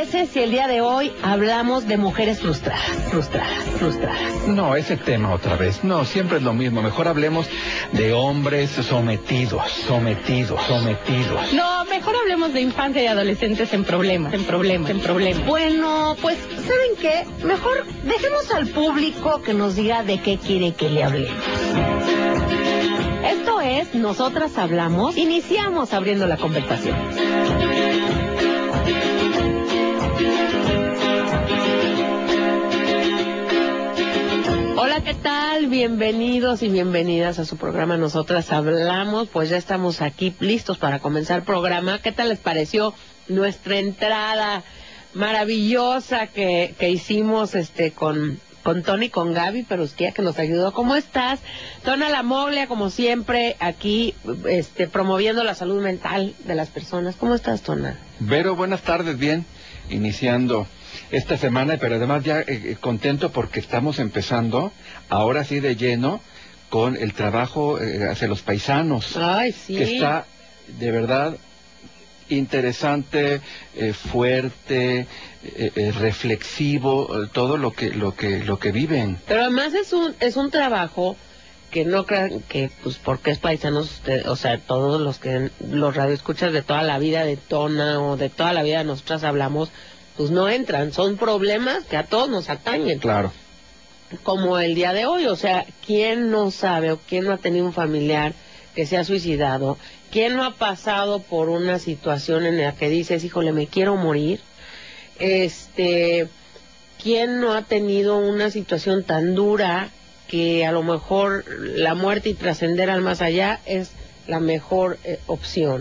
parece si el día de hoy hablamos de mujeres frustradas? No, ese tema otra vez. No, siempre es lo mismo. Mejor hablemos de hombres sometidos. No, mejor hablemos de infancia y adolescentes en problemas. Bueno, pues, ¿saben qué? Mejor dejemos al público que nos diga de qué quiere que le hablemos. Esto es Nosotras Hablamos. Iniciamos abriendo la conversación. Hola, ¿qué tal? Bienvenidos y bienvenidas a su programa Nosotras Hablamos. Pues ya estamos aquí listos para comenzar el programa. ¿Qué tal les pareció nuestra entrada maravillosa que hicimos con Tony y con Gaby Perusquía, que nos ayudó? ¿Cómo estás? Tona La Moglia, como siempre, aquí promoviendo la salud mental de las personas. ¿Cómo estás, Tona? Vero, buenas tardes, bien. Iniciando esta semana, pero además ya contento porque estamos empezando, ahora sí de lleno, con el trabajo hacia los paisanos. Ay, sí. Que está, de verdad, interesante, fuerte, reflexivo, todo lo que viven. Pero además es un trabajo que no crean que, pues, porque es paisanos, o sea, todos los radioescuchas de toda la vida de Tona o de toda la vida de Nosotras Hablamos, pues no entran, son problemas que a todos nos atañen. Claro. Como el día de hoy, o sea, ¿quién no sabe o quién no ha tenido un familiar que se ha suicidado? ¿Quién no ha pasado por una situación en la que dices, híjole, me quiero morir? ¿Quién no ha tenido una situación tan dura que a lo mejor la muerte y trascender al más allá es la mejor opción?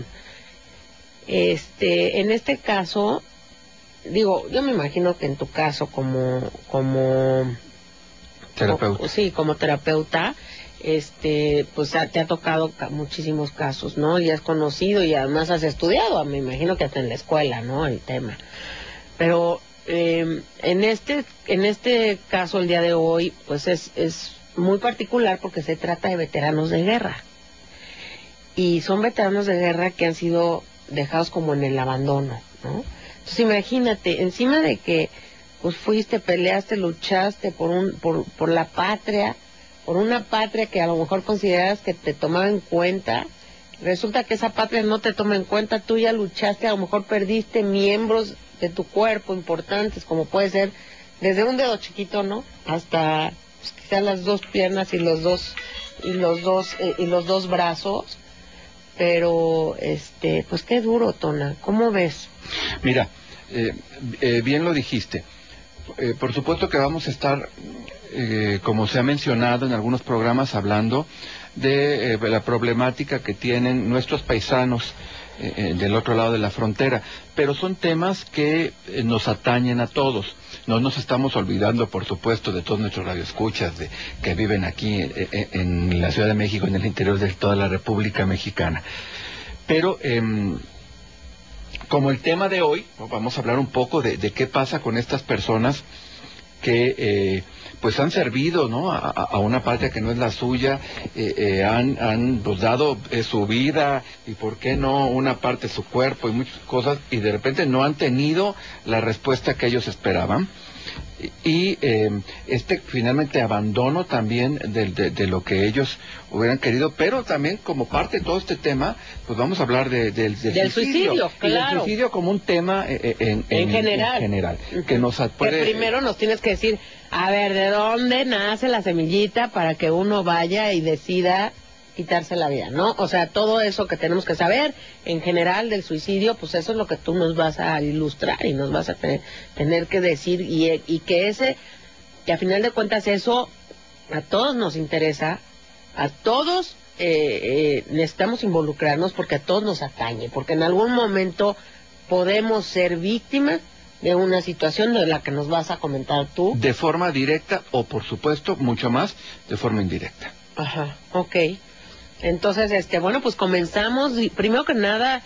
En este caso, digo, yo me imagino que en tu caso como terapeuta. Sí, como terapeuta, pues te ha tocado muchísimos casos, ¿no? Y has conocido y además has estudiado, me imagino que hasta en la escuela, ¿no? El tema. Pero en este caso, el día de hoy, pues es muy particular porque se trata de veteranos de guerra. Y son veteranos de guerra que han sido dejados como en el abandono, ¿no? Entonces imagínate, encima de que pues fuiste, peleaste, luchaste por la patria, por una patria que a lo mejor consideras que te tomaba en cuenta, resulta que esa patria no te toma en cuenta, tú ya luchaste, a lo mejor perdiste miembros de tu cuerpo importantes, como puede ser desde un dedo chiquito, ¿no? Hasta pues, quizás las dos piernas y los dos brazos. Pero pues qué duro, Tona. ¿Cómo ves? Mira, bien lo dijiste. Por supuesto que vamos a estar, como se ha mencionado en algunos programas, hablando de la problemática que tienen nuestros paisanos del otro lado de la frontera, pero son temas que nos atañen a todos. No nos estamos olvidando, por supuesto, de todos nuestros radioescuchas que viven aquí en la Ciudad de México, en el interior de toda la República Mexicana. Pero como el tema de hoy, vamos a hablar un poco de qué pasa con estas personas que pues han servido, ¿no?, a una patria que no es la suya, han pues dado su vida y por qué no una parte de su cuerpo y muchas cosas, y de repente no han tenido la respuesta que ellos esperaban. Y finalmente abandono también de lo que ellos hubieran querido, pero también como parte de todo este tema, pues vamos a hablar del suicidio, claro. Y del suicidio como un tema en general, que nos puede... Que primero nos tienes que decir, a ver, ¿de dónde nace la semillita para que uno vaya y decida quitarse la vida, ¿no? O sea, todo eso que tenemos que saber en general del suicidio, pues eso es lo que tú nos vas a ilustrar y nos vas a tener que decir, y que a final de cuentas eso a todos nos interesa, a todos necesitamos involucrarnos porque a todos nos atañe, porque en algún momento podemos ser víctimas de una situación de la que nos vas a comentar tú. De forma directa o, por supuesto, mucho más, de forma indirecta. Ajá, ok. Entonces, bueno, pues comenzamos. Y primero que nada,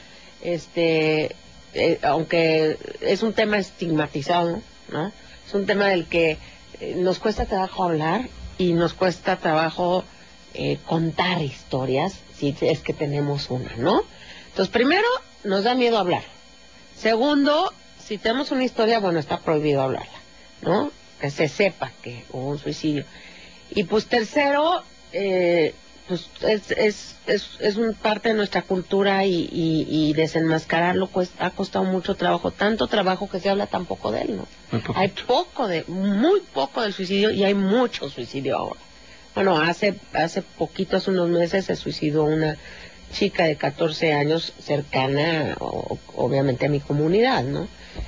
aunque es un tema estigmatizado, ¿no? Es un tema del que nos cuesta trabajo hablar y nos cuesta trabajo contar historias, si es que tenemos una, ¿no? Entonces, primero, nos da miedo hablar. Segundo, si tenemos una historia, bueno, está prohibido hablarla, ¿no? Que se sepa que hubo un suicidio. Y pues tercero, pues es una parte de nuestra cultura y desenmascararlo pues ha costado mucho trabajo, tanto trabajo que se habla tan poco de él, ¿no? Hay muy poco del suicidio y hay mucho suicidio ahora. Bueno, hace poquito, hace unos meses se suicidó una chica de 14 años cercana, obviamente, a mi comunidad, ¿no?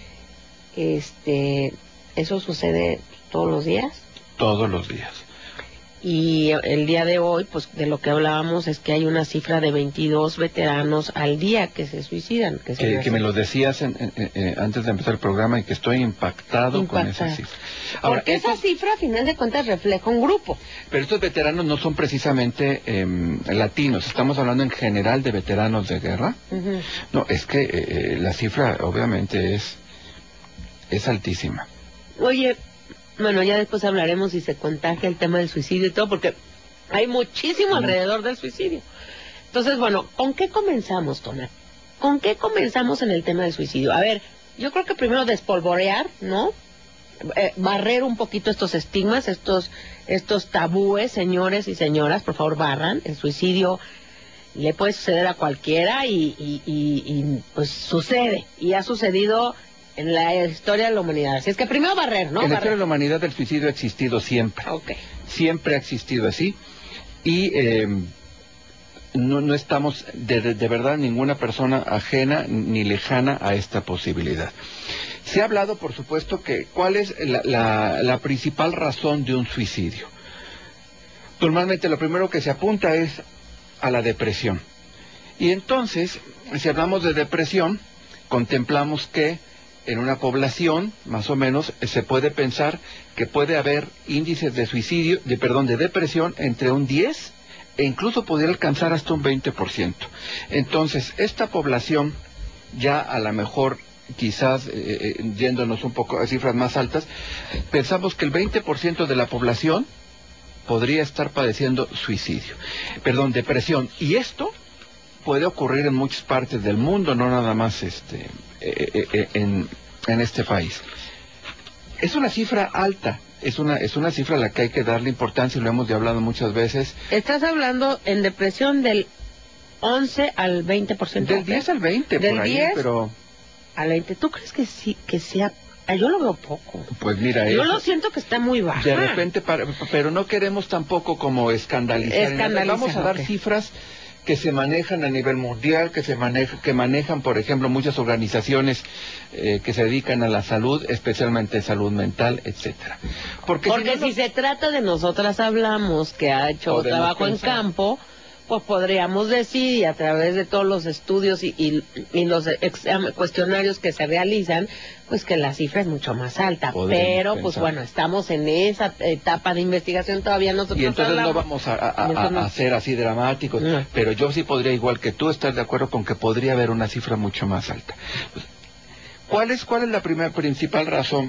Eso sucede todos los días. Todos los días. Y el día de hoy, pues de lo que hablábamos es que hay una cifra de 22 veteranos al día que se suicidan. Que me lo decías antes de empezar el programa y que estoy impactado con esa cifra. Ahora, porque esa cifra, a final de cuentas, refleja un grupo. Pero estos veteranos no son precisamente latinos, estamos hablando en general de veteranos de guerra. No, es que la cifra obviamente es altísima. Oye, bueno, ya después hablaremos si se contagia el tema del suicidio y todo, porque hay muchísimo alrededor del suicidio. Entonces, bueno, ¿con qué comenzamos, Tomás? ¿Con qué comenzamos en el tema del suicidio? A ver, yo creo que primero despolvorear, ¿no? Barrer un poquito estos estigmas, estos tabúes, señores y señoras, por favor, barran. El suicidio le puede suceder a cualquiera y pues sucede, y ha sucedido en la historia de la humanidad. Así es que primero barrer, ¿no? En la historia de la humanidad el suicidio ha existido siempre. Okay. Siempre ha existido así. Y no estamos de verdad ninguna persona ajena ni lejana a esta posibilidad. Se ha hablado, por supuesto, que cuál es la principal razón de un suicidio. Normalmente lo primero que se apunta es a la depresión. Y entonces, si hablamos de depresión, contemplamos que en una población, más o menos, se puede pensar que puede haber índices de suicidio, de depresión entre un 10 e incluso podría alcanzar hasta un 20%. Entonces, esta población, ya a lo mejor, quizás yéndonos un poco a cifras más altas, pensamos que el 20% de la población podría estar padeciendo depresión. Y esto puede ocurrir en muchas partes del mundo, no nada más en este país. Es una cifra alta, es una cifra a la que hay que darle importancia y lo hemos hablado muchas veces. Estás hablando en depresión del 11 al 20%. Del 10 al 20, del por ahí, 10 pero... al 20. ¿Tú crees que sí, que sea? Yo lo veo poco. Pues mira, yo lo siento que está muy baja. De repente, pero no queremos tampoco como escandalizar. Vamos a dar cifras que se manejan a nivel mundial, que manejan, por ejemplo, muchas organizaciones que se dedican a la salud, especialmente salud mental, etcétera. Porque si se trata de nosotras hablamos, que ha hecho trabajo en campo, pues podríamos decir, y a través de todos los estudios y los cuestionarios que se realizan, pues que la cifra es mucho más alta. Pero, pues bueno, estamos en esa etapa de investigación todavía nosotros. Y entonces no vamos a ser así dramáticos, pero yo sí podría, igual que tú, estar de acuerdo con que podría haber una cifra mucho más alta. ¿Cuál es la principal razón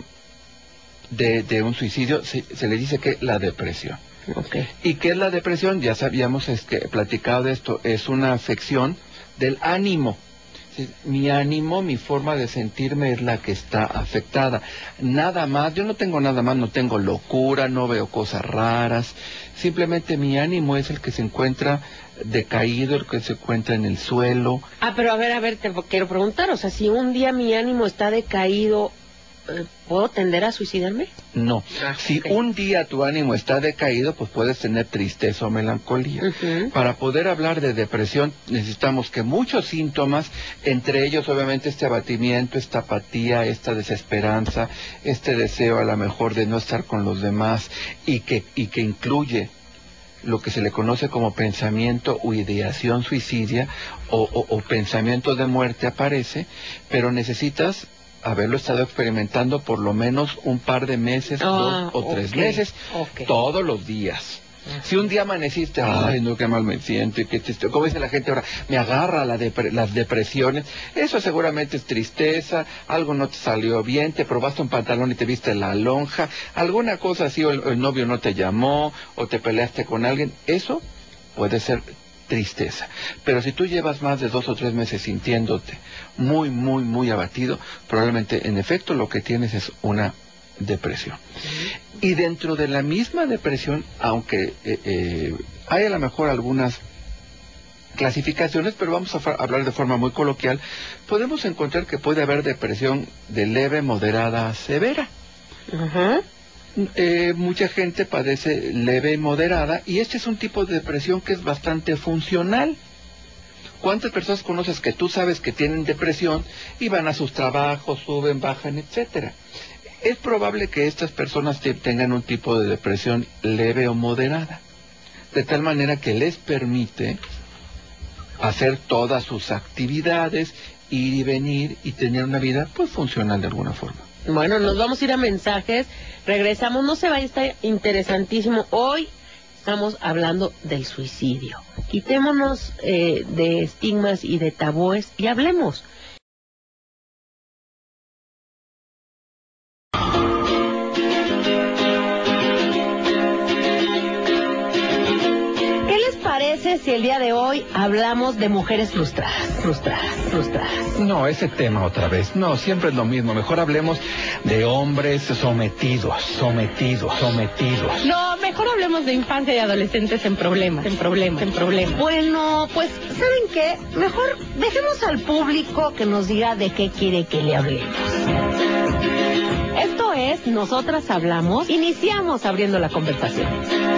de un suicidio? Se le dice que la depresión. Okay. ¿Y qué es la depresión? Ya sabíamos platicado de esto, es una afección del ánimo. Mi ánimo, mi forma de sentirme es la que está afectada. Nada más, yo no tengo nada más, no tengo locura, no veo cosas raras. Simplemente mi ánimo es el que se encuentra decaído, el que se encuentra en el suelo. Pero a ver, te quiero preguntar, o sea, si un día mi ánimo está decaído, ¿puedo tender a suicidarme? No. Si un día tu ánimo está decaído, pues puedes tener tristeza o melancolía. Para poder hablar de depresión necesitamos que muchos síntomas, entre ellos obviamente este abatimiento, esta apatía, esta desesperanza, este deseo a lo mejor de no estar con los demás y que incluye lo que se le conoce como pensamiento o ideación suicidia o pensamiento de muerte aparece, pero necesitas haberlo estado experimentando por lo menos un par de meses, 2 o 3 meses, todos los días. Si un día amaneciste, ay, no, qué mal me siento, y qué triste, como dice la gente ahora, me agarra las depresiones, eso seguramente es tristeza, algo no te salió bien, te probaste un pantalón y te viste la lonja, alguna cosa así, o el novio no te llamó, o te peleaste con alguien, eso puede ser tristeza. Pero si tú llevas más de 2 o 3 meses sintiéndote muy, muy, muy abatido, probablemente en efecto lo que tienes es una depresión. Y dentro de la misma depresión, aunque hay a lo mejor algunas clasificaciones, pero vamos a hablar de forma muy coloquial, podemos encontrar que puede haber depresión de leve, moderada, severa. Mucha gente padece leve y moderada, y este es un tipo de depresión que es bastante funcional. ¿Cuántas personas conoces que tú sabes que tienen depresión y van a sus trabajos, suben, bajan, etcétera? Es probable que estas personas tengan un tipo de depresión leve o moderada, de tal manera que les permite hacer todas sus actividades, ir y venir y tener una vida pues funcional de alguna forma. Bueno, nos vamos a ir a mensajes, regresamos, no se vaya, está interesantísimo. Hoy estamos hablando del suicidio. Quitémonos de estigmas y de tabúes y hablemos. Si el día de hoy hablamos de mujeres frustradas. No, ese tema otra vez. No, siempre es lo mismo. Mejor hablemos de hombres sometidos. No, mejor hablemos de infancia y adolescentes en problemas. Bueno, pues, ¿saben qué? Mejor dejemos al público que nos diga de qué quiere que le hablemos. Esto es Nosotras Hablamos. Iniciamos abriendo la conversación.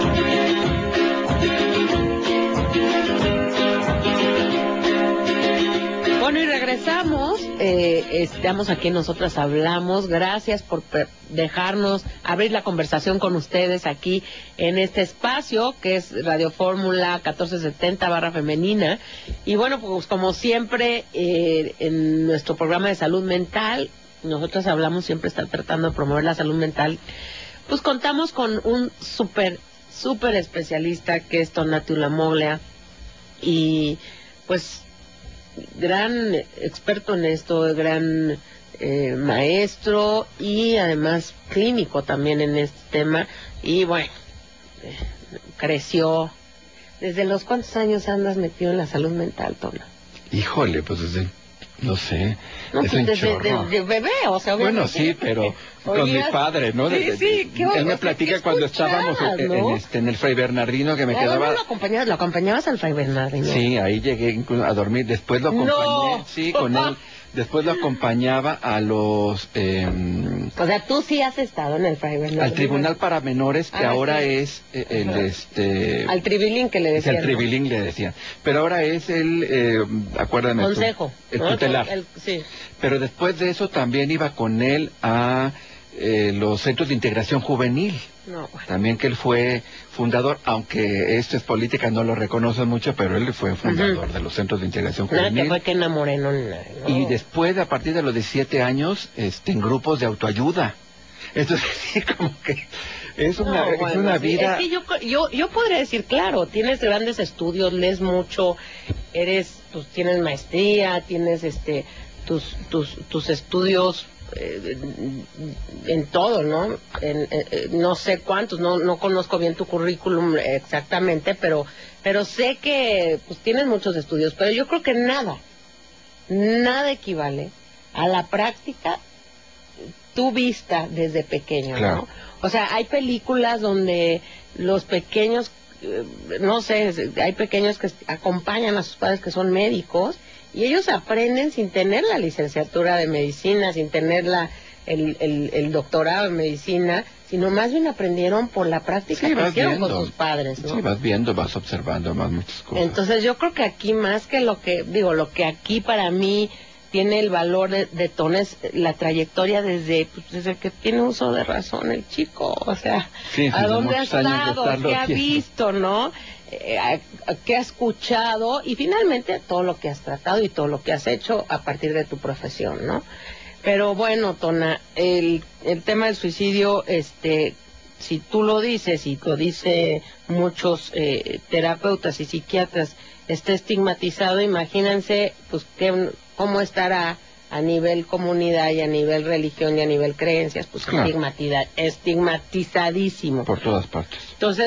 Bueno, y regresamos, estamos aquí, Nosotras Hablamos. Gracias por dejarnos abrir la conversación con ustedes aquí en este espacio que es Radio Fórmula 1470/femenina. Y bueno, pues como siempre, en nuestro programa de salud mental, Nosotras Hablamos siempre está tratando de promover la salud mental. Pues contamos con un súper especialista que es Tonatiuh Lamoglia, y pues gran experto en esto, gran maestro y además clínico también en este tema. Y bueno, creció. ¿Desde los cuántos años andas metido en la salud mental, Tona? Híjole, pues desde, no sé, no, es pues un desde chorro. de bebé, o sea, obviamente. Bueno, sí, pero con mi padre, ¿no? Sí, él me platica cuando estábamos ¿no? en el Fray Bernardino, que me quedaba... ¿Lo acompañabas al Fray Bernardino? Sí, ahí llegué incluso a dormir, después lo acompañé, sí, con él. Después lo acompañaba a los... o sea, tú sí has estado en el Fray Bernardino. Al Tribunal para Menores, que ahora sí es al Tribilín que le decían. El Tribilín le decían. Pero ahora es el... acuérdame. Consejo. El tutelar. Sí. Pero después de eso también iba con él a los centros de integración juvenil. No, bueno. También que él fue fundador, aunque esto es política, no lo reconocen mucho, pero él fue fundador de los centros de integración juvenil. Nada, que fue que enamoré, no. Y después, a partir de los 17 años, en grupos de autoayuda. Entonces, sí, como que es una vida... Es que yo podría decir, claro, tienes grandes estudios, lees mucho, pues tienes maestría, tienes tus estudios en todo, ¿no? No sé cuántos, no conozco bien tu currículum exactamente, pero sé que pues tienes muchos estudios, pero yo creo que nada equivale a la práctica tu vista desde pequeño, claro, ¿no? O sea, hay películas donde los pequeños, no sé, hay pequeños que acompañan a sus padres que son médicos, y ellos aprenden sin tener la licenciatura de medicina, sin tener el doctorado en medicina, sino más bien aprendieron por la práctica que hicieron con sus padres, ¿no? Sí, vas viendo, vas observando más muchas cosas. Entonces yo creo que aquí más que lo que aquí para mí tiene el valor de Tona es la trayectoria desde que tiene uso de razón el chico, o sea, sí, a dónde ha estado, qué ha visto, ¿no? Qué ha escuchado y finalmente todo lo que has tratado y todo lo que has hecho a partir de tu profesión, ¿no? Pero bueno, Tona, el tema del suicidio, si tú lo dices y lo dice muchos terapeutas y psiquiatras, está estigmatizado, imagínense pues cómo estará a nivel comunidad y a nivel religión y a nivel creencias, pues claro, estigmatizadísimo. Por todas partes. Entonces,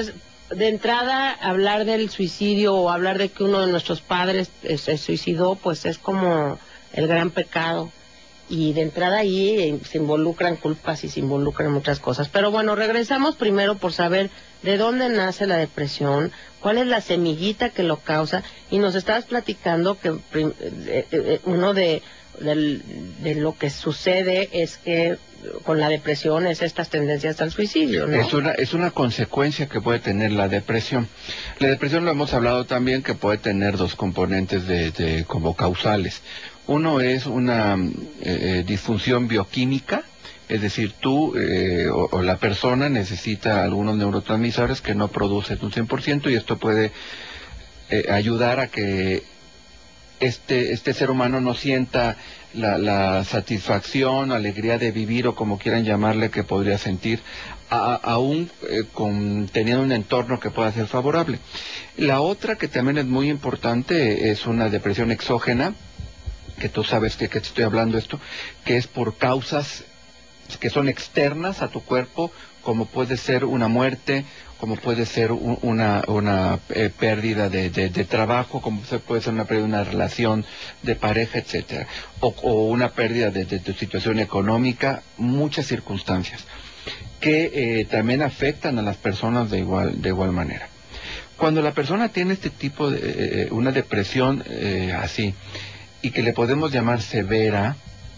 de entrada, hablar del suicidio o hablar de que uno de nuestros padres se suicidó, pues es como el gran pecado. Y de entrada ahí se involucran culpas y se involucran muchas cosas. Pero bueno, regresamos primero por saber de dónde nace la depresión, cuál es la semillita que lo causa, y nos estabas platicando que uno de lo que sucede es que con la depresión es estas tendencias al suicidio, ¿no? Es una consecuencia que puede tener la depresión. La depresión lo hemos hablado también que puede tener dos componentes como causales. Uno es una disfunción bioquímica, es decir, tú o la persona necesita algunos neurotransmisores que no producen un 100% y esto puede ayudar a que este ser humano no sienta la satisfacción, alegría de vivir o como quieran llamarle que podría sentir, aún teniendo un entorno que pueda ser favorable. La otra que también es muy importante es una depresión exógena, que tú sabes que te estoy hablando esto, que es por causas que son externas a tu cuerpo, como puede ser una muerte, como puede ser una pérdida de trabajo, como puede ser una pérdida de una relación de pareja, etcétera, o una pérdida de tu situación económica, muchas circunstancias que también afectan a las personas de igual manera. Cuando la persona tiene este tipo de una depresión así, y que le podemos llamar severa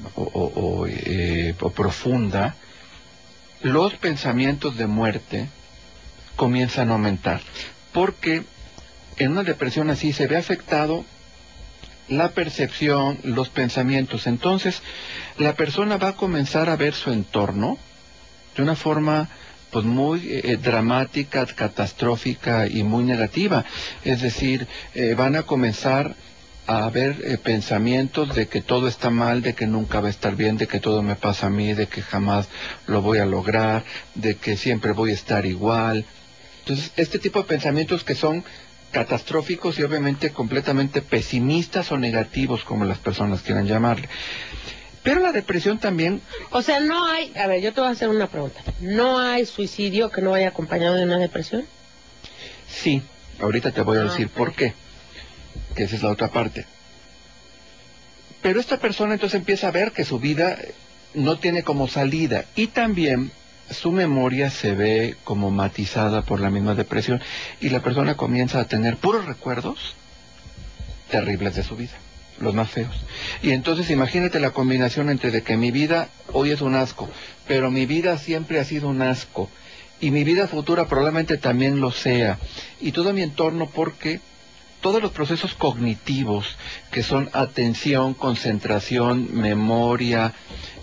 o profunda, los pensamientos de muerte comienzan a aumentar, porque en una depresión así se ve afectado la percepción, los pensamientos. Entonces, la persona va a comenzar a ver su entorno de una forma pues muy dramática, catastrófica y muy negativa. Es decir, van a comenzar a haber pensamientos de que todo está mal, de que nunca va a estar bien, de que todo me pasa a mí, de que jamás lo voy a lograr, de que siempre voy a estar igual. Entonces, este tipo de pensamientos que son catastróficos y obviamente completamente pesimistas o negativos, como las personas quieran llamarle. Pero la depresión también... O sea, no hay... A ver, yo te voy a hacer una pregunta. ¿No hay suicidio que no vaya acompañado de una depresión? Sí, ahorita te voy a decir Okay. por qué, que esa es la otra parte. Pero esta persona entonces empieza a ver que su vida no tiene como salida y también su memoria se ve como matizada por la misma depresión y la persona comienza a tener puros recuerdos terribles de su vida, los más feos. Y entonces imagínate la combinación entre de que mi vida hoy es un asco, pero mi vida siempre ha sido un asco y mi vida futura probablemente también lo sea, y todo mi entorno, porque todos los procesos cognitivos que son atención, concentración, memoria,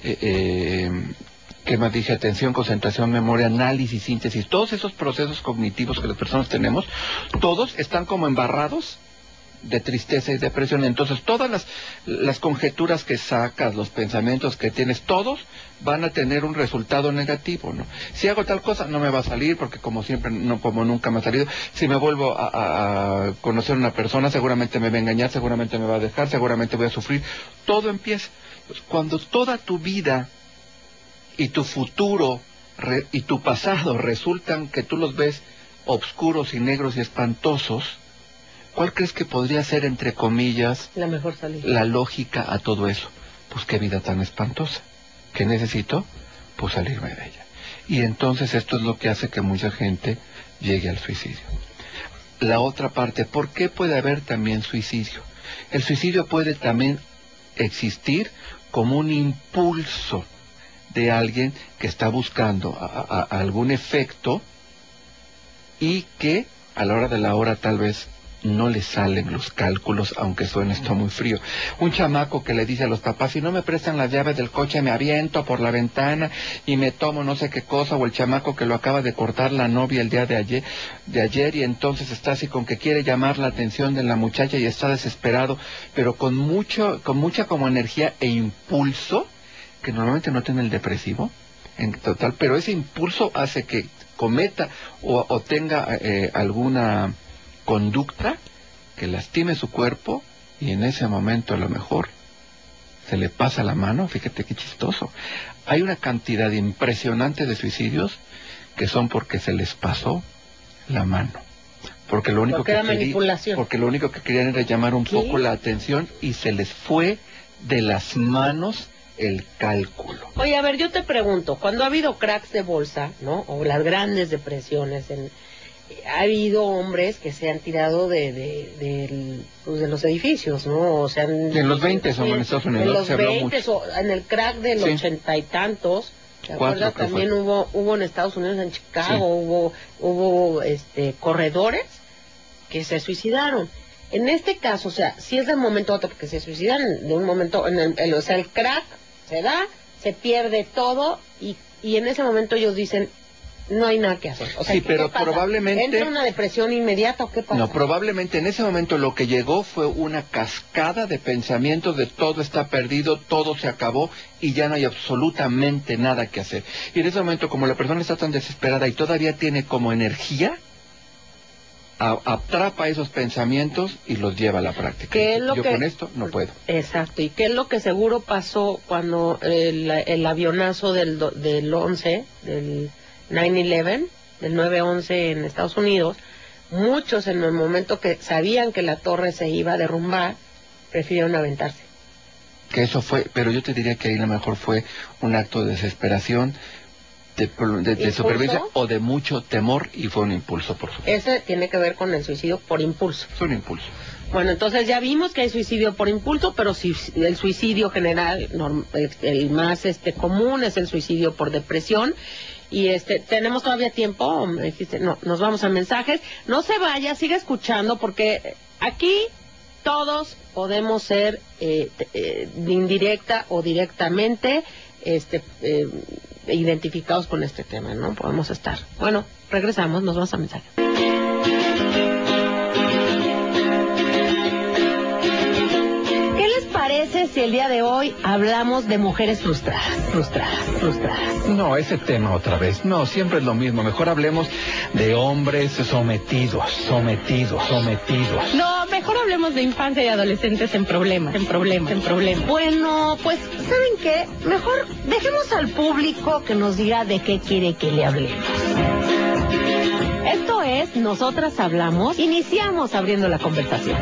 ¿qué más dije? Atención, concentración, memoria, análisis, síntesis, todos esos procesos cognitivos que las personas tenemos, todos están como embarrados de tristeza y depresión. Entonces todas las conjeturas que sacas, los pensamientos que tienes, todos van a tener un resultado negativo, ¿no? Si hago tal cosa no me va a salir porque como siempre, no, como nunca me ha salido. Si me vuelvo a conocer a una persona, seguramente me va a engañar, seguramente me va a dejar, seguramente voy a sufrir. Todo empieza. Pues, cuando toda tu vida y tu futuro y tu pasado resultan que tú los ves oscuros y negros y espantosos, ¿cuál crees que podría ser, entre comillas, la mejor salida, la lógica a todo eso? Pues qué vida tan espantosa. ¿Qué necesito? Pues salirme de ella. Y entonces esto es lo que hace que mucha gente llegue al suicidio. La otra parte, ¿por qué puede haber también suicidio? El suicidio puede también existir como un impulso de alguien que está buscando algún efecto y que a la hora de la hora tal vez no le salen los cálculos, aunque suene esto muy frío. Un chamaco que le dice a los papás, si no me prestan las llaves del coche me aviento por la ventana y me tomo no sé qué cosa, o el chamaco que lo acaba de cortar la novia el día de ayer y entonces está así con que quiere llamar la atención de la muchacha y está desesperado, pero con mucha como energía e impulso, que normalmente no tiene el depresivo en total, pero ese impulso hace que cometa o tenga alguna conducta que lastime su cuerpo y en ese momento a lo mejor se le pasa la mano. Fíjate qué chistoso. Hay una cantidad impresionante de suicidios que son porque se les pasó la mano. Porque lo único porque era manipulación. porque lo único que querían era llamar un poco la atención y se les fue de las manos el cálculo. Oye, a ver, yo te pregunto, cuando ha habido cracks de bolsa, ¿no? O las grandes depresiones, ha habido hombres que se han tirado de los edificios, ¿no? O sea, en los 20 o en Estados Unidos en los se habló 20 mucho. o en el crack del 80 y tantos. ¿Te acuerdas? También hubo en Estados Unidos, en Chicago, hubo corredores que se suicidaron. En este caso, o sea, si es de un momento a otro que se suicidan, de un momento, o sea, el crack se da, se pierde todo y en ese momento ellos dicen, no hay nada que hacer. O sea, sí, pero ¿qué probablemente... ¿entra una depresión inmediata o qué pasa? No, probablemente en ese momento lo que llegó fue una cascada de pensamientos de todo está perdido, todo se acabó y ya no hay absolutamente nada que hacer. Y en ese momento, como la persona está tan desesperada y todavía tiene como energía, atrapa esos pensamientos y los lleva a la práctica. Con esto no puedo. Exacto. ¿Y qué es lo que seguro pasó cuando el avionazo del 11, del 9/11, del 9/11 en Estados Unidos? Muchos en el momento que sabían que la torre se iba a derrumbar, prefirieron aventarse. Que eso fue, pero yo te diría que ahí a lo mejor fue un acto de desesperación, de supervivencia o de mucho temor y fue un impulso, por supuesto. Ese tiene que ver con el suicidio por impulso. Es un impulso. Bueno, entonces ya vimos que hay suicidio por impulso, pero si el suicidio general, el más común es el suicidio por depresión. Y tenemos todavía tiempo, me dijiste, no, nos vamos a mensajes. No se vaya, siga escuchando porque aquí todos podemos ser indirecta o directamente identificados con este tema, ¿no? Podemos estar. Bueno, regresamos, nos vamos a mensaje. ¿Qué les parece si el día de hoy hablamos de mujeres frustradas? No, ese tema otra vez. No, siempre es lo mismo. Mejor hablemos de hombres sometidos. No, mejor hablemos de infancia y adolescentes en problemas. Bueno, pues, ¿saben qué? Mejor dejemos al público que nos diga de qué quiere que le hablemos. Esto es Nosotras Hablamos. Iniciamos abriendo la conversación.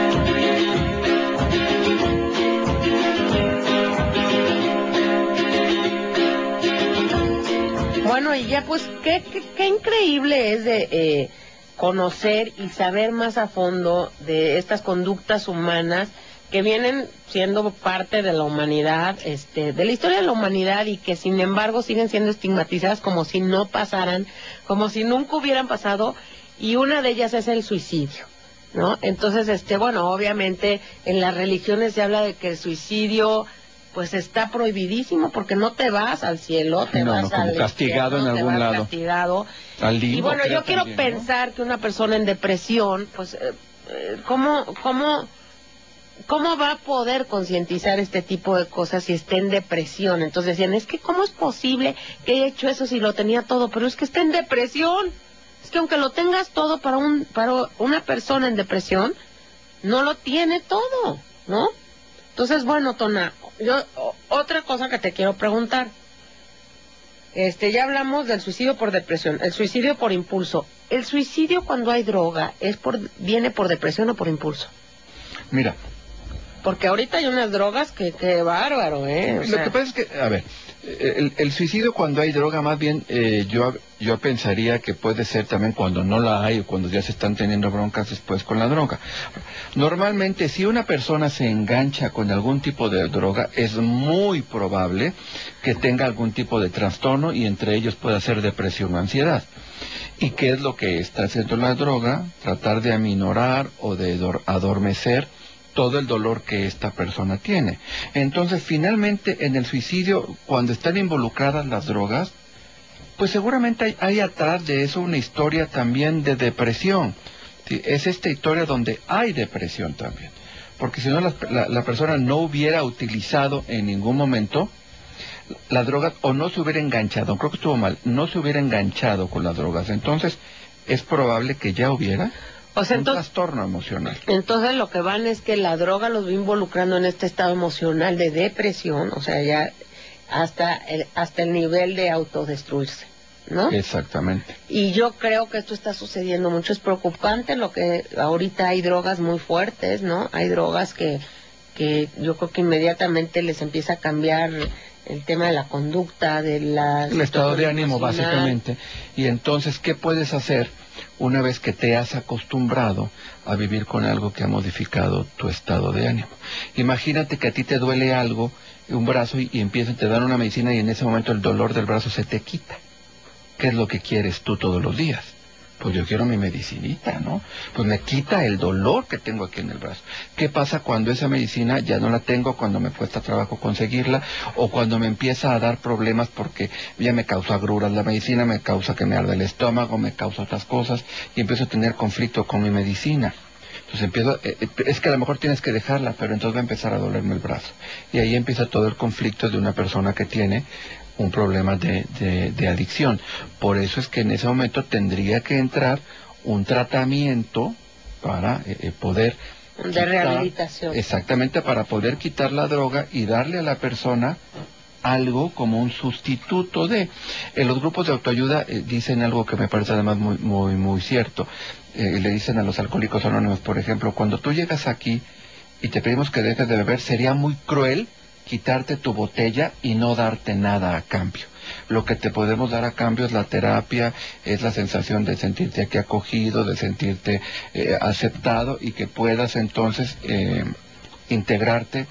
Bueno, y ya pues, qué increíble es de conocer y saber más a fondo de estas conductas humanas que vienen siendo parte de la humanidad, de la historia de la humanidad y que sin embargo siguen siendo estigmatizadas como si no pasaran, como si nunca hubieran pasado, y una de ellas es el suicidio, ¿no? Entonces, bueno, obviamente en las religiones se habla de que el suicidio pues está prohibidísimo porque no te vas al cielo, te vas al castigado infierno, en algún lado. Castigado. Al limbo, y bueno, yo quiero también, pensar que una persona en depresión, pues, ¿cómo va a poder concientizar este tipo de cosas si está en depresión? Entonces decían, es que ¿cómo es posible que haya hecho eso si lo tenía todo? Pero es que está en depresión. Es que aunque lo tengas todo para una persona en depresión, no lo tiene todo, ¿no? Entonces, bueno, Tona, otra cosa que te quiero preguntar. Ya hablamos del suicidio por depresión, el suicidio por impulso. ¿El suicidio cuando hay droga viene por depresión o por impulso? Mira. Porque ahorita hay unas drogas que bárbaro, ¿eh? Lo que pasa es que, a ver, el suicidio cuando hay droga, más bien, yo pensaría que puede ser también cuando no la hay o cuando ya se están teniendo broncas después con la droga. Normalmente, si una persona se engancha con algún tipo de droga, es muy probable que tenga algún tipo de trastorno y entre ellos pueda ser depresión o ansiedad. ¿Y qué es lo que está haciendo la droga? Tratar de aminorar o de adormecer todo el dolor que esta persona tiene. Entonces, finalmente, en el suicidio, cuando están involucradas las drogas, pues seguramente hay atrás de eso una historia también de depresión. ¿Sí? Es esta historia donde hay depresión también. Porque si no, la persona no hubiera utilizado en ningún momento las drogas o no se hubiera enganchado, creo que estuvo mal, no se hubiera enganchado con las drogas. Entonces, es probable que ya hubiera un trastorno emocional. Entonces lo que van es que la droga los va involucrando en este estado emocional de depresión, o sea, ya hasta el nivel de autodestruirse. ¿no? Exactamente. Y yo creo que esto está sucediendo mucho. Es preocupante lo que ahorita hay drogas muy fuertes, ¿no? Hay drogas que yo creo que inmediatamente les empieza a cambiar el tema de la conducta, de la El estado de ánimo, emocional. básicamente. Y entonces, ¿qué puedes hacer una vez que te has acostumbrado a vivir con algo que ha modificado tu estado de ánimo? Imagínate que a ti te duele algo, un brazo, y empiezan, te dan una medicina y en ese momento el dolor del brazo se te quita. ¿Qué es lo que quieres tú todos los días? Pues yo quiero mi medicinita, ¿no? Pues me quita el dolor que tengo aquí en el brazo. ¿Qué pasa cuando esa medicina ya no la tengo, cuando me cuesta trabajo conseguirla, o cuando me empieza a dar problemas porque ya me causa agruras la medicina, me causa que me arde el estómago, me causa otras cosas, y empiezo a tener conflicto con mi medicina? Entonces empiezo, es que a lo mejor tienes que dejarla, pero entonces va a empezar a dolerme el brazo. Y ahí empieza todo el conflicto de una persona que tiene un problema de adicción. Por eso es que en ese momento tendría que entrar un tratamiento para poder de rehabilitación. Exactamente, para poder quitar la droga y darle a la persona algo como un sustituto de... los grupos de autoayuda dicen algo que me parece además muy cierto. Le dicen a los alcohólicos anónimos, por ejemplo, cuando tú llegas aquí y te pedimos que dejes de beber, sería muy cruel quitarte tu botella y no darte nada a cambio. Lo que te podemos dar a cambio es la terapia, es la sensación de sentirte aquí acogido, de sentirte aceptado, y que puedas entonces integrarte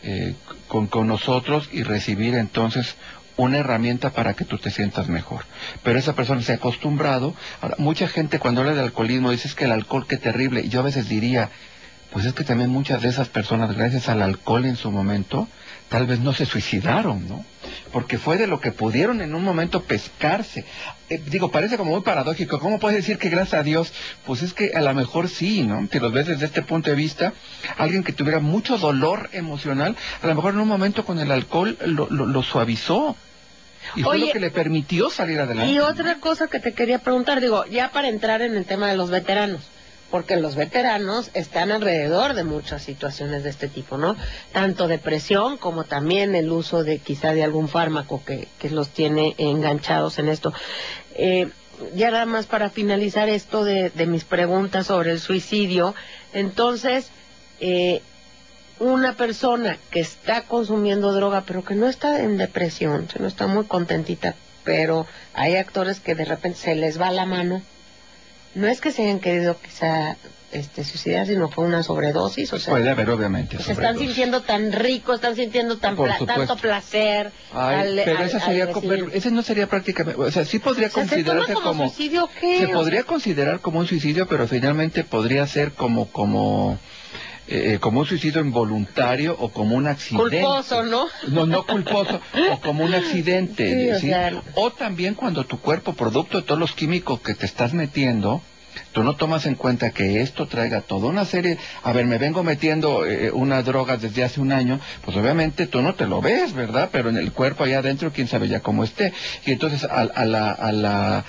con nosotros y recibir entonces una herramienta para que tú te sientas mejor. Pero esa persona se ha acostumbrado. Ahora, mucha gente cuando habla de alcoholismo dice es que el alcohol, qué terrible. Y yo a veces diría, pues es que también muchas de esas personas, gracias al alcohol en su momento, tal vez no se suicidaron, ¿no? Porque fue de lo que pudieron en un momento pescarse. Parece como muy paradójico. ¿Cómo puedes decir que gracias a Dios? Pues es que a lo mejor sí, ¿no? Si los ves desde este punto de vista, alguien que tuviera mucho dolor emocional, a lo mejor en un momento con el alcohol lo suavizó. Y fue lo que le permitió salir adelante. Y otra cosa que te quería preguntar, ya para entrar en el tema de los veteranos, porque los veteranos están alrededor de muchas situaciones de este tipo, ¿no? Tanto depresión como también el uso de quizá de algún fármaco que los tiene enganchados en esto. Ya nada más para finalizar esto de mis preguntas sobre el suicidio, entonces, una persona que está consumiendo droga pero que no está en depresión, no está muy contentita, pero hay actores que de repente se les va la mano. No es que se hayan querido quizá suicidar, sino fue una sobredosis, o sea... Puede haber, obviamente, se están sintiendo tan ricos, están sintiendo tanto placer... pero ese no sería prácticamente... O sea, sí podría considerarse ¿se toma como suicidio o qué? Se podría considerar como un suicidio, pero finalmente podría ser como un suicidio involuntario o como un accidente. Culposo, ¿no? No culposo, o como un accidente. Sí, o también cuando tu cuerpo, producto de todos los químicos que te estás metiendo, tú no tomas en cuenta que esto traiga toda una serie... A ver, me vengo metiendo una droga desde hace un año, pues obviamente tú no te lo ves, ¿verdad? Pero en el cuerpo allá adentro, quién sabe ya cómo esté. Y entonces a la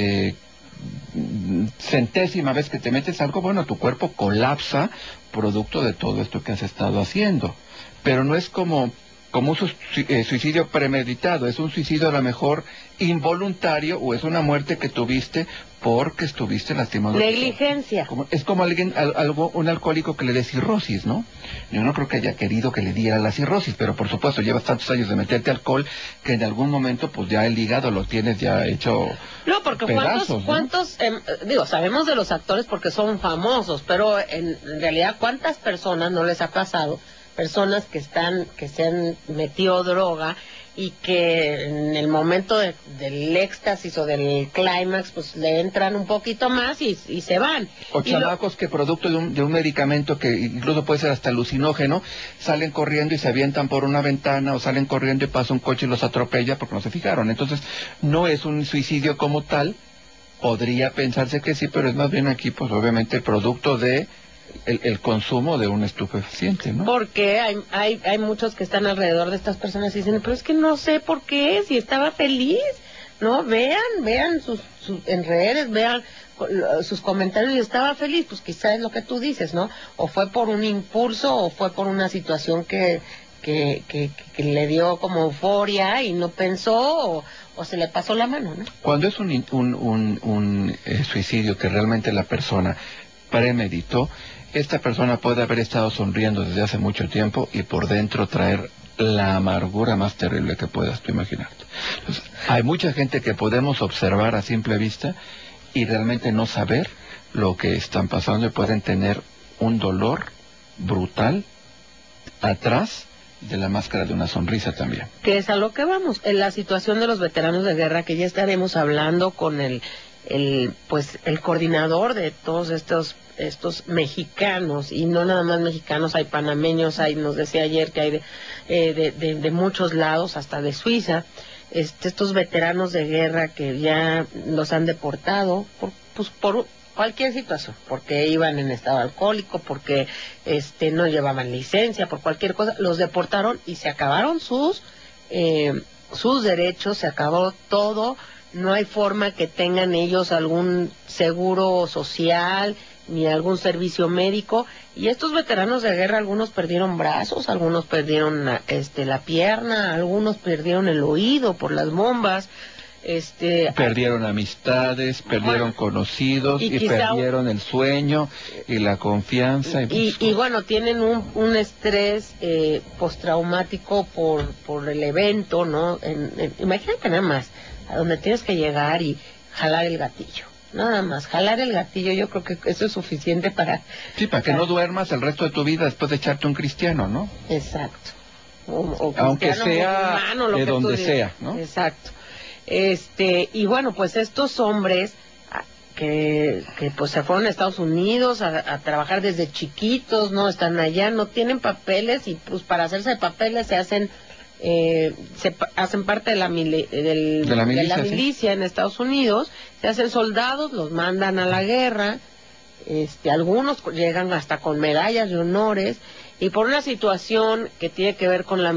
centésima vez que te metes algo, bueno, tu cuerpo colapsa producto de todo esto que has estado haciendo. Pero no es como un suicidio premeditado, es un suicidio a lo mejor involuntario, o es una muerte que tuviste porque estuviste lastimado. Negligencia. Es como un alcohólico que le dé cirrosis, ¿no? Yo no creo que haya querido que le diera la cirrosis, pero por supuesto llevas tantos años de meterte alcohol que en algún momento pues ya el hígado lo tienes ya hecho porque pedazos, ¿cuántos sabemos de los actores porque son famosos, pero en realidad ¿cuántas personas no les ha pasado? Personas que se han metido droga y que en el momento del éxtasis o del clímax pues le entran un poquito más y se van. O chamacos que producto de un medicamento que incluso puede ser hasta alucinógeno, salen corriendo y se avientan por una ventana, o salen corriendo y pasa un coche y los atropella porque no se fijaron. Entonces no es un suicidio como tal, podría pensarse que sí, pero es más bien aquí pues obviamente producto de el consumo de un estupefaciente, ¿no? Porque hay muchos que están alrededor de estas personas y dicen, pero es que no sé por qué, si estaba feliz, ¿no? Vean sus en redes, vean sus comentarios y estaba feliz, pues quizás es lo que tú dices, ¿no? O fue por un impulso o fue por una situación que que le dio como euforia y no pensó o se le pasó la mano, ¿no? Cuando es un suicidio que realmente la persona premeditó, esta persona puede haber estado sonriendo desde hace mucho tiempo y por dentro traer la amargura más terrible que puedas tú imaginarte. Entonces, hay mucha gente que podemos observar a simple vista y realmente no saber lo que están pasando y pueden tener un dolor brutal atrás de la máscara de una sonrisa también. Que es a lo que vamos, en la situación de los veteranos de guerra, que ya estaremos hablando con el coordinador de todos estos mexicanos, y no nada más mexicanos, hay panameños, hay, nos decía ayer que hay de muchos lados, hasta de Suiza, estos veteranos de guerra que ya los han deportado por cualquier situación, porque iban en estado alcohólico, porque no llevaban licencia, por cualquier cosa, los deportaron y se acabaron sus derechos, se acabó todo, no hay forma que tengan ellos algún seguro social ni algún servicio médico, y estos veteranos de guerra, algunos perdieron brazos, algunos perdieron la pierna, algunos perdieron el oído por las bombas. Perdieron amistades, perdieron conocidos y perdieron el sueño y la confianza. Y bueno, tienen un estrés postraumático por el evento, ¿no? Imagínate nada más, a donde tienes que llegar y jalar el gatillo. Nada más, jalar el gatillo, yo creo que eso es suficiente para... Sí, para que no duermas el resto de tu vida después de echarte un cristiano, ¿no? Exacto. Aunque sea de donde sea, ¿no? Exacto. Y bueno, pues estos hombres que pues se fueron a Estados Unidos a trabajar desde chiquitos, ¿no? Están allá, no tienen papeles y pues para hacerse de papeles se hacen parte de la milicia en Estados Unidos, se hacen soldados, los mandan a la guerra, algunos llegan hasta con medallas de honores, y por una situación que tiene que ver con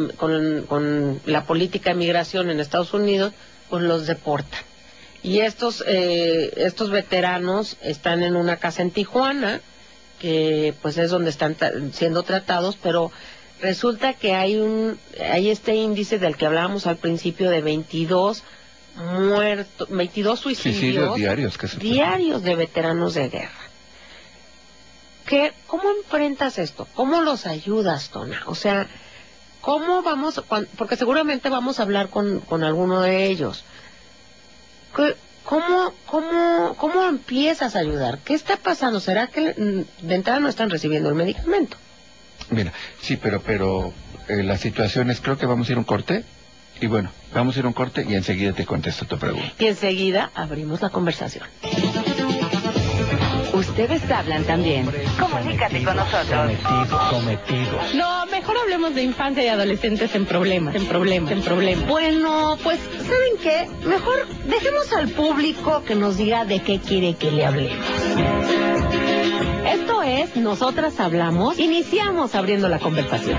la política de migración en Estados Unidos, pues los deportan. Y estos veteranos están en una casa en Tijuana, que pues es donde están siendo tratados, pero resulta que hay este índice del que hablábamos al principio de 22 suicidios diarios de veteranos de guerra. ¿Cómo enfrentas esto? ¿Cómo los ayudas, Tona? O sea, ¿cómo vamos? Porque seguramente vamos a hablar con alguno de ellos. ¿Cómo empiezas a ayudar? ¿Qué está pasando? ¿Será que de entrada no están recibiendo el medicamento? Mira, sí, pero la situación es, creo que vamos a ir a un corte. Y bueno, vamos a ir a un corte y enseguida te contesto tu pregunta. Y enseguida abrimos la conversación. Ustedes hablan también. Comunícate con nosotros. Sometidos. No, mejor hablemos de infancia y adolescentes en problemas. Bueno, pues, ¿saben qué? Mejor dejemos al público que nos diga de qué quiere que le hablemos. Esto es Nosotras Hablamos. Iniciamos abriendo la conversación.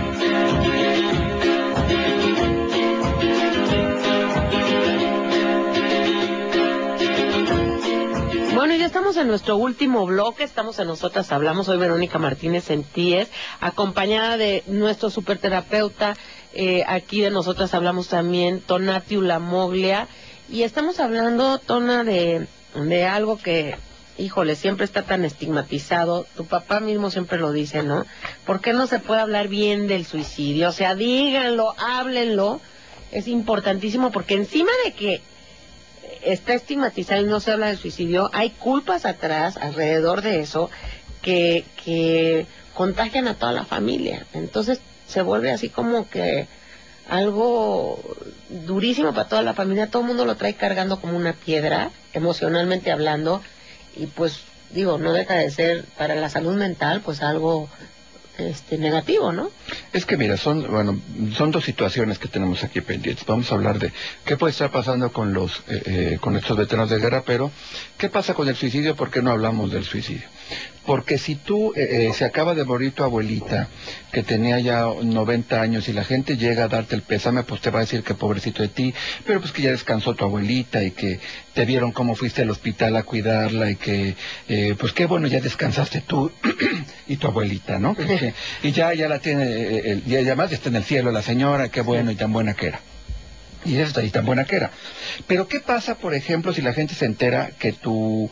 Bueno, ya estamos en nuestro último bloque, estamos en Nosotras Hablamos, soy Verónica Martínez Sentíes, acompañada de nuestro superterapeuta, aquí de Nosotras Hablamos también, Tonatiuh Lamoglia, y estamos hablando, Tona, de algo que, híjole, siempre está tan estigmatizado, tu papá mismo siempre lo dice, ¿no? ¿Por qué no se puede hablar bien del suicidio? O sea, díganlo, háblenlo, es importantísimo, porque encima de que está estigmatizado y no se habla del suicidio, hay culpas atrás, alrededor de eso, que contagian a toda la familia. Entonces se vuelve así como que algo durísimo para toda la familia, todo el mundo lo trae cargando como una piedra, emocionalmente hablando, y pues digo, no deja de ser para la salud mental pues algo negativo, ¿no? Es que mira, son dos situaciones que tenemos aquí pendientes. Vamos a hablar de qué puede estar pasando con estos veteranos de guerra, pero ¿qué pasa con el suicidio? ¿Por qué no hablamos del suicidio? Porque si tú, se acaba de morir tu abuelita, que tenía ya 90 años, y la gente llega a darte el pésame, pues te va a decir que pobrecito de ti, pero pues que ya descansó tu abuelita y que te vieron cómo fuiste al hospital a cuidarla y que, pues qué bueno, ya descansaste tú y tu abuelita, ¿no? Y ya la tiene, y además ya está en el cielo la señora, qué bueno y tan buena que era. Y eso está ahí tan buena que era. Pero ¿qué pasa, por ejemplo, si la gente se entera que tu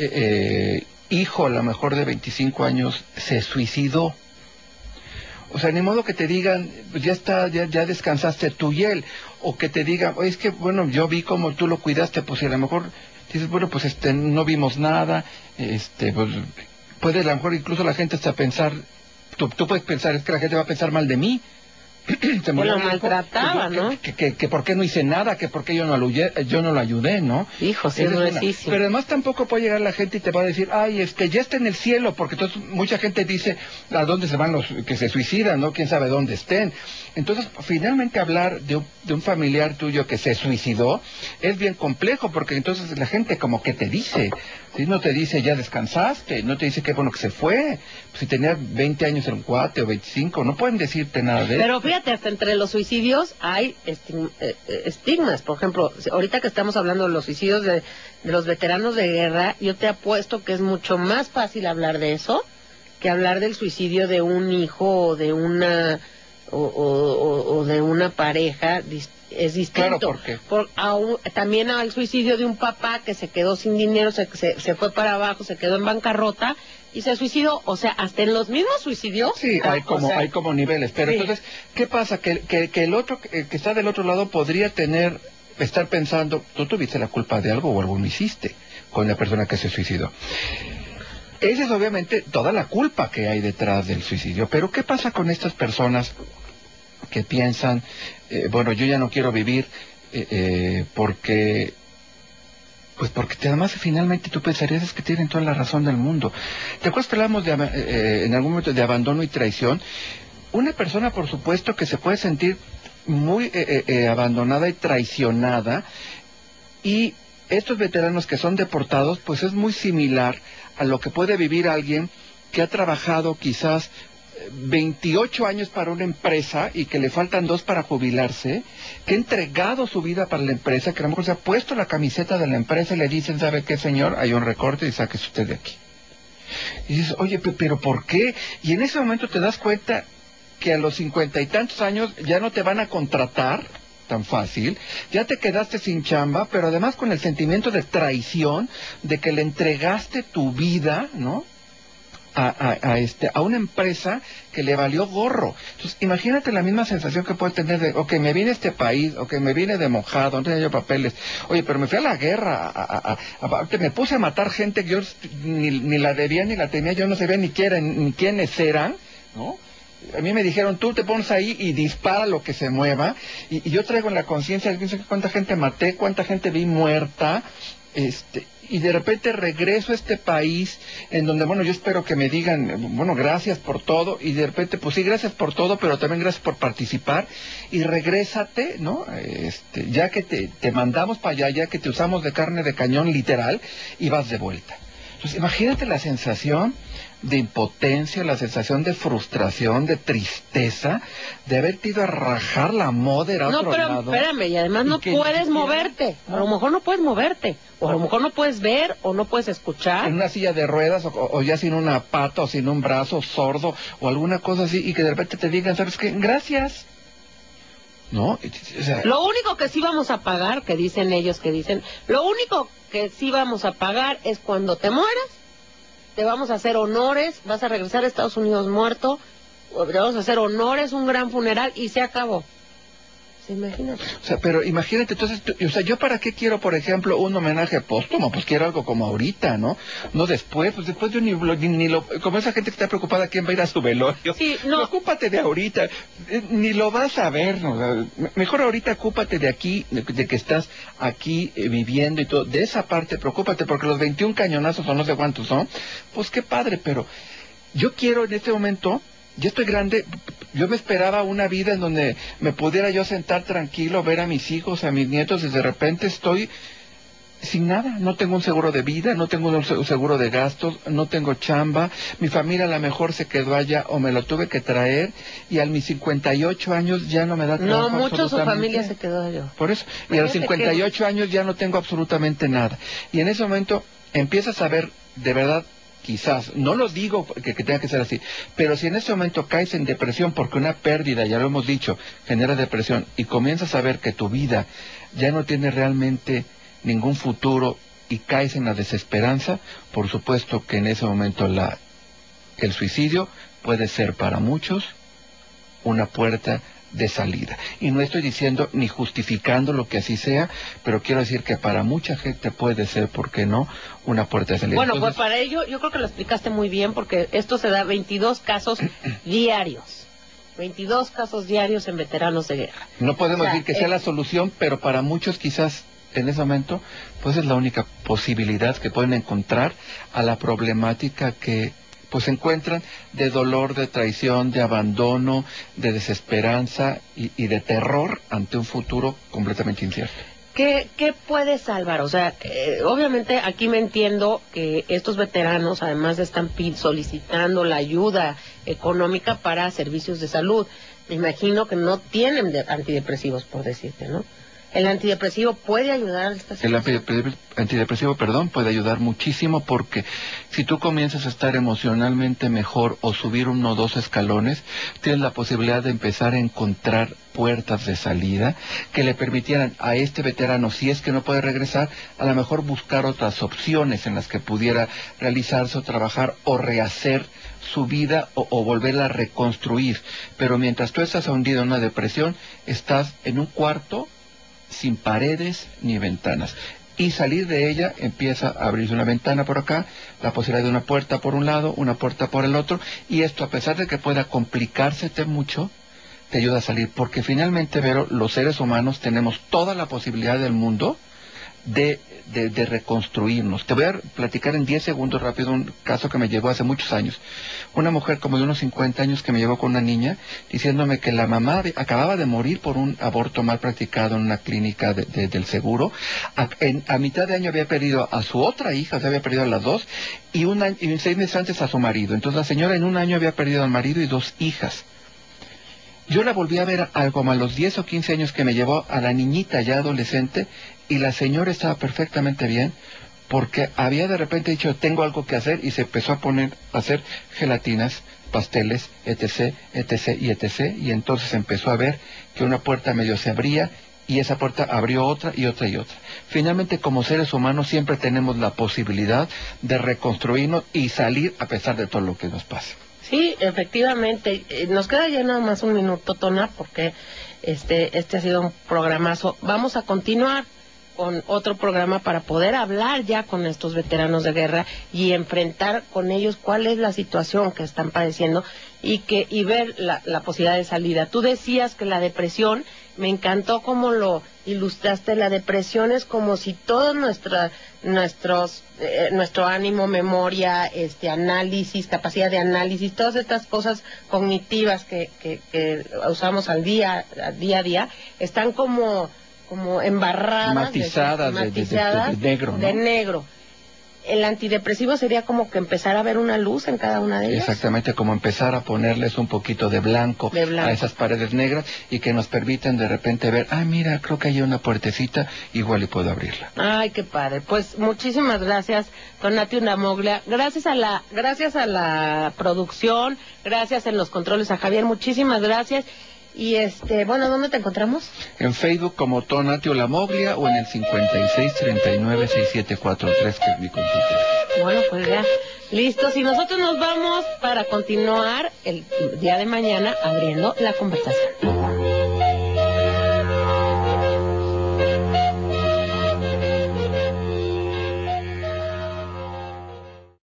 hijo, a lo mejor de 25 años, se suicidó? O sea, ni modo que te digan, pues ya está, ya descansaste tú y él. O que te digan, oye, es que, bueno, yo vi cómo tú lo cuidaste, pues y a lo mejor dices, bueno, pues no vimos nada, pues puede a lo mejor incluso la gente hasta pensar, tú puedes pensar, es que la gente va a pensar mal de mí. Se Que lo mi hijo, maltrataba, ¿no? Que por qué no hice nada, que por qué yo no lo ayudé, ¿no? Hijo, sí, es gruesísimo. Pero además tampoco puede llegar la gente y te va a decir, ay, ya está en el cielo, porque entonces mucha gente dice, ¿a dónde se van los que se suicidan, no? ¿Quién sabe dónde estén? Entonces, finalmente hablar de un familiar tuyo que se suicidó es bien complejo, porque entonces la gente como que te dice, ¿sí? No te dice, ya descansaste, no te dice qué bueno que se fue. Si tenía 20 años el cuate o 25, no pueden decirte nada de eso. Pero fíjate, hasta entre los suicidios hay estigmas. Por ejemplo, ahorita que estamos hablando de los suicidios de los veteranos de guerra, yo te apuesto que es mucho más fácil hablar de eso que hablar del suicidio de un hijo o de una o de una pareja. Es distinto. Claro, ¿por qué? También al suicidio de un papá que se quedó sin dinero, se fue para abajo, se quedó en bancarrota y se suicidó. O sea, hasta en los mismos suicidios. Sí, hay como niveles. Pero sí. Entonces, ¿qué pasa? Que el otro que está del otro lado podría estar pensando, tú tuviste la culpa de algo o algo no hiciste con la persona que se suicidó. Esa es obviamente toda la culpa que hay detrás del suicidio. Pero ¿qué pasa con estas personas que piensan, bueno, yo ya no quiero vivir porque además finalmente tú pensarías es que tienen toda la razón del mundo? ¿Te acuerdas que hablamos en algún momento de abandono y traición? Una persona, por supuesto, que se puede sentir muy abandonada y traicionada, y estos veteranos que son deportados, pues es muy similar a lo que puede vivir alguien que ha trabajado quizás 28 años para una empresa y que le faltan 2 para jubilarse, que ha entregado su vida para la empresa, que a lo mejor se ha puesto la camiseta de la empresa y le dicen, ¿sabe qué, señor? Hay un recorte y sáquese usted de aquí. Y dices, oye, pero ¿por qué? Y en ese momento te das cuenta que a los 50 y tantos años ya no te van a contratar tan fácil, ya te quedaste sin chamba, pero además con el sentimiento de traición, de que le entregaste tu vida, ¿no?, a una empresa que le valió gorro. Entonces, imagínate la misma sensación que puede tener de, ok, me vine a este país, ok, me vine de mojado, no tenía yo papeles, oye, pero me fui a la guerra, me puse a matar gente que yo ni la debía ni la temía, yo no sabía ni quiénes eran, ¿no? A mí me dijeron, tú te pones ahí y dispara lo que se mueva, y yo traigo en la conciencia, cuánta gente maté, cuánta gente vi muerta, y de repente regreso a este país en donde, bueno, yo espero que me digan, bueno, gracias por todo, y de repente, pues sí, gracias por todo, pero también gracias por participar, y regrésate, ¿no? Ya que te mandamos para allá, ya que te usamos de carne de cañón literal, y vas de vuelta. Entonces, imagínate la sensación de impotencia, la sensación de frustración, de tristeza, de haberte ido a rajar la moda a otro lado. No, pero espérame, y además no puedes moverte. A lo mejor no puedes moverte, o a lo mejor no puedes ver, o no puedes escuchar. En una silla de ruedas, o ya sin una pata, o sin un brazo, sordo, o alguna cosa así, y que de repente te digan, ¿sabes qué? Gracias. ¿No? O sea, lo único que sí vamos a pagar, que dicen ellos, lo único que sí vamos a pagar es cuando te mueras, te vamos a hacer honores, vas a regresar a Estados Unidos muerto, te vamos a hacer honores, un gran funeral, y se acabó. Imagínate. O sea, pero imagínate, entonces, ¿yo para qué quiero, por ejemplo, un homenaje póstumo? Pues quiero algo como ahorita, ¿no? No después, pues después yo como esa gente que está preocupada, ¿quién va a ir a su velorio? Sí, no. Ocúpate de ahorita, ni lo vas a ver, ¿no? Mejor ahorita ocúpate de aquí, de que estás aquí viviendo y todo, de esa parte preocúpate, porque los 21 cañonazos o no sé cuántos son, pues qué padre, pero yo quiero en este momento, yo estoy grande, yo me esperaba una vida en donde me pudiera yo sentar tranquilo, ver a mis hijos, a mis nietos, y de repente estoy sin nada, no tengo un seguro de vida, no tengo un seguro de gastos, no tengo chamba, mi familia a lo mejor se quedó allá o me lo tuve que traer y a mis 58 años ya no me da trabajo. No, mucho su absolutamente. familia se quedó allá. Por eso, y a los 58 años ya no tengo absolutamente nada. Y en ese momento empiezas a ver, de verdad, quizás, no lo digo que tenga que ser así, pero si en ese momento caes en depresión porque una pérdida, ya lo hemos dicho, genera depresión y comienzas a ver que tu vida ya no tiene realmente ningún futuro y caes en la desesperanza, por supuesto que en ese momento el suicidio puede ser para muchos una puerta de salida. Y no estoy diciendo ni justificando lo que así sea, pero quiero decir que para mucha gente puede ser, ¿por qué no?, una puerta de salida. Bueno, Entonces, pues para ello yo creo que lo explicaste muy bien, porque esto se da 22 casos diarios. 22 casos diarios en veteranos de guerra. no podemos decir que sea la solución, pero para muchos quizás en ese momento, pues es la única posibilidad que pueden encontrar a la problemática que pues se encuentran, de dolor, de traición, de abandono, de desesperanza y de terror ante un futuro completamente incierto. ¿Qué puede salvar? O sea, obviamente aquí me entiendo que estos veteranos además están solicitando la ayuda económica para servicios de salud. Me imagino que no tienen antidepresivos, por decirte, ¿no? ¿El antidepresivo puede ayudar a estas El personas? antidepresivo, puede ayudar muchísimo, porque si tú comienzas a estar emocionalmente mejor o subir 1 o 2 escalones, tienes la posibilidad de empezar a encontrar puertas de salida que le permitieran a este veterano, si es que no puede regresar, a lo mejor buscar otras opciones en las que pudiera realizarse o trabajar o rehacer su vida o volverla a reconstruir. Pero mientras tú estás hundido en una depresión, estás en un cuarto sin paredes ni ventanas. Y salir de ella empieza a abrirse una ventana por acá, la posibilidad de una puerta por un lado, una puerta por el otro, y esto, a pesar de que pueda complicársete mucho, te ayuda a salir, porque finalmente, Vero, los seres humanos tenemos toda la posibilidad del mundo de reconstruirnos. Te voy a platicar en 10 segundos rápido un caso que me llegó hace muchos años. Una mujer como de unos 50 años que me llegó con una niña diciéndome que la mamá acababa de morir por un aborto mal practicado en una clínica del seguro. A mitad de año había perdido a su otra hija, o sea, había perdido a las dos, y 6 meses antes a su marido. Entonces la señora en un año había perdido al marido y 2 hijas. Yo la volví a ver como a los 10 o 15 años que me llevó a la niñita ya adolescente, y la señora estaba perfectamente bien, porque había de repente dicho, tengo algo que hacer, y se empezó a hacer gelatinas, pasteles, etc., etc., y etc., y entonces empezó a ver que una puerta medio se abría, y esa puerta abrió otra y otra y otra. Finalmente, como seres humanos, siempre tenemos la posibilidad de reconstruirnos y salir a pesar de todo lo que nos pasa. Sí, efectivamente. Nos queda ya nada más un minuto, Tona, porque este ha sido un programazo. Vamos a continuar con otro programa para poder hablar ya con estos veteranos de guerra y enfrentar con ellos cuál es la situación que están padeciendo y ver la posibilidad de salida. Tú decías que la depresión, me encantó cómo lo ilustraste. La depresión es como si todo nuestro ánimo, memoria, análisis, capacidad de análisis, todas estas cosas cognitivas que usamos al día a día, están como embarradas, matizadas de negro, ¿no? De negro. El antidepresivo sería como que empezar a ver una luz en cada una de ellas. Exactamente, como empezar a ponerles un poquito de blanco a esas paredes negras, y que nos permiten de repente ver, mira, creo que hay una puertecita, igual y puedo abrirla. Ay, qué padre. Pues muchísimas gracias, Tonatiuh Namoglia. Gracias a la producción, gracias en los controles a Javier, muchísimas gracias. Y ¿dónde te encontramos? En Facebook como Tonatiuh Namoglia, o en el 56396743, que es mi consulta. Bueno, pues ya, listos. Y nosotros nos vamos para continuar el día de mañana abriendo la conversación.